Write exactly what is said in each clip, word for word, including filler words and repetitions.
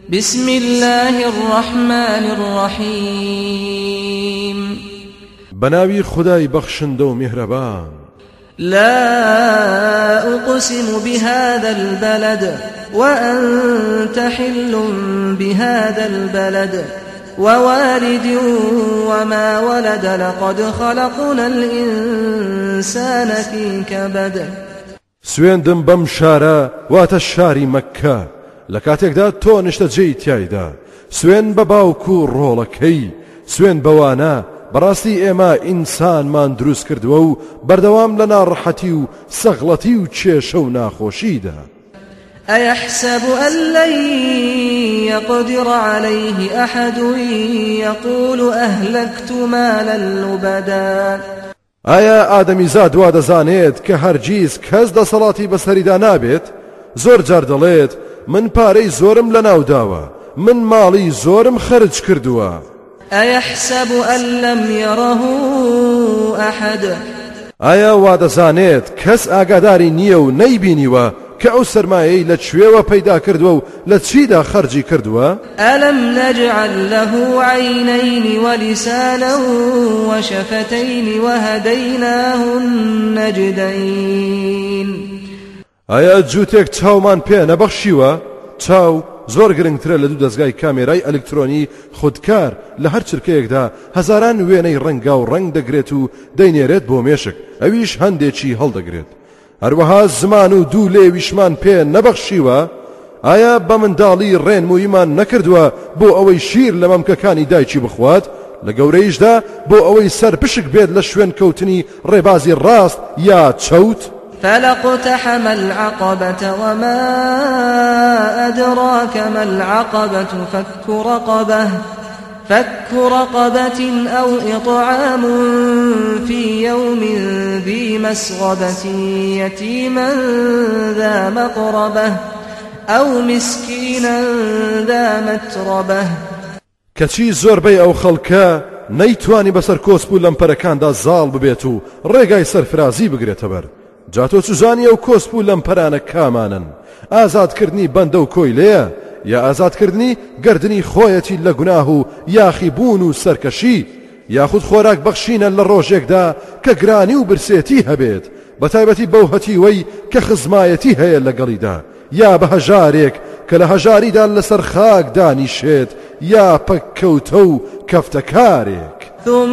بسم الله الرحمن الرحيم بناوي خداي بخشندو مهربان لا أقسم بهذا البلد وأنت حل بهذا البلد ووالد وما ولد لقد خلقنا الإنسان في كبد سوێندم بەم شارە واتە شاری مەککە لە کاتێکدا تۆ نیشتەجێی تایدا سوێن بە باوکو و ڕۆڵەکەی سوێن بەوانە بەڕاستی ئێمە ئینسانمان دروست کردووە و بەردەوام لە ناڕەحەتی و سەغڵەتی و کێشە و ناخۆشیدا أيحسب أن لن يقدر عليه أحد يقول أهلكت مالا لبدا ئایا ئادەمیزاد وا دەزانێت کە هەرگیز کەس دەسەڵاتی بەسەریدا نابێت زۆر جار دەڵێت من پارەی زۆرم لە ناوداوە من ماڵی زۆرم خەرج کردووە أيحسب أن لم يره أحد ئایا وا دەزانێت کەس ئاگاداری نییە و نەیبینیوە کە ئەو سەرمایەی لە کوێوە پەیدا کردووە و لە چیدا خەرجی کردووە ألم نجعل له عينين ولسانا وشفتين وهديناه النجدين ئایا جووتێک چاومان پێ نەبەخشیوە چاو زۆر گرنگترە لە دوو دەستگای کامێرای ئەلکترۆنی خودکار لە هەر چرکەیەکدا هەزاران وێنەی ڕەنگا و ڕەنگ دەگرێت و دەینێرێت بۆ مێشک ئەویش هەندێکی هەڵدەگرێت هەروەها زمان و دوو لێویشمان پێ نەبەخشیوە ئایا بە منداڵی ڕێنموویمان نەکردووە بۆ ئەوەی شیر لە مەمکەکانی دایکی بخوات لە گەورەیشدا بۆ ئەوەی سەر پشک بێت لە شوێن کەوتنی ڕێبازی ڕاست یا چەوت فلاقتحم العقبة وما أدراك ما العقبة فك رقبة فك رقبة أو إطعام في يوم ذي مسغبة يتيما ذا مقربة أو مسكينا ذا متربة کەچی زۆربەی ئەو خەڵکە نەیتوانی بەسەر کۆسپ و لەمپەرەکاندا زاڵ ببێت و ڕێگای سەرفرازی بگرێتە بەر جاتۆ چوزانی ئەو کۆسپ و لەمپەرانە کامانن ئازادکردنی بەندە و کۆی لێیە یا ئازادکردنی گردنی خۆیەتی لە گوناه و یاخی بوون و سەرکەشی یاخود خۆراک بەخشینە لە ڕۆژێکدا کە گرانی و برسێتی هەبێت بەتایبەتی بەو هەتیوەی کە خزمایەتی هەیە لەگەڵیدا یا بە هەژارێک کە لە هەژاریدا لەسەر خاک دانیشێت یا پەککەوتە و کەفتەکارێک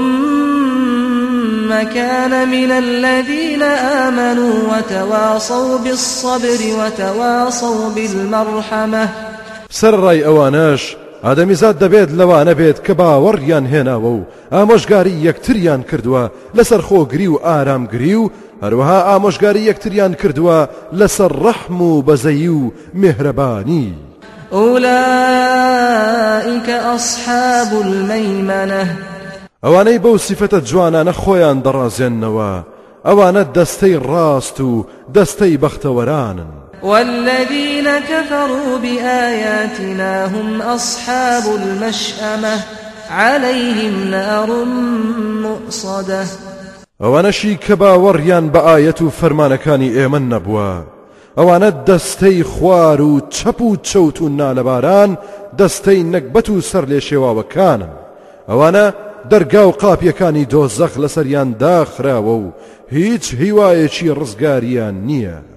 ثم كان من الذين آمنوا وتواصوا بالصبر وتواصوا بالمرحمة سەرڕای ئەوانەش ئادەمیزاد دەبێت لەوانە بێت کە باوەڕیان هێناوە و ئامۆژگاری یەکتریان کردووە لەسەر خۆگری و ئارامگری و هەروەها ئامۆژگاری یەکتریان کردووە لەسەر ڕەحم و بەزەیی و میهرەبانی أولئك أصحاب الميمنة ئەوانەی بەو سیفەتە جوانانە خۆیان دەڕازێننەوە ئەوانە دەستەی ڕاست و دەستەی بەختەوەرانن والذين كفروا بآياتنا هم أصحاب المشأمة عليهم نار مؤصدة ئەوانەشی کە باوەڕیان بە ئایەت و فەرمانەکانی ئێمە نەبووە ئەوانە دەستەی خوار و چەپ و چەوت و نالەباران دەستەی نەکبەت و سەر لێ شێواوەکانن ئەوانە دەرگا و قاپیەکانی دۆزەخ لەسەریان داخراوە و هیچ هیوایەکی ڕزگاریان نییە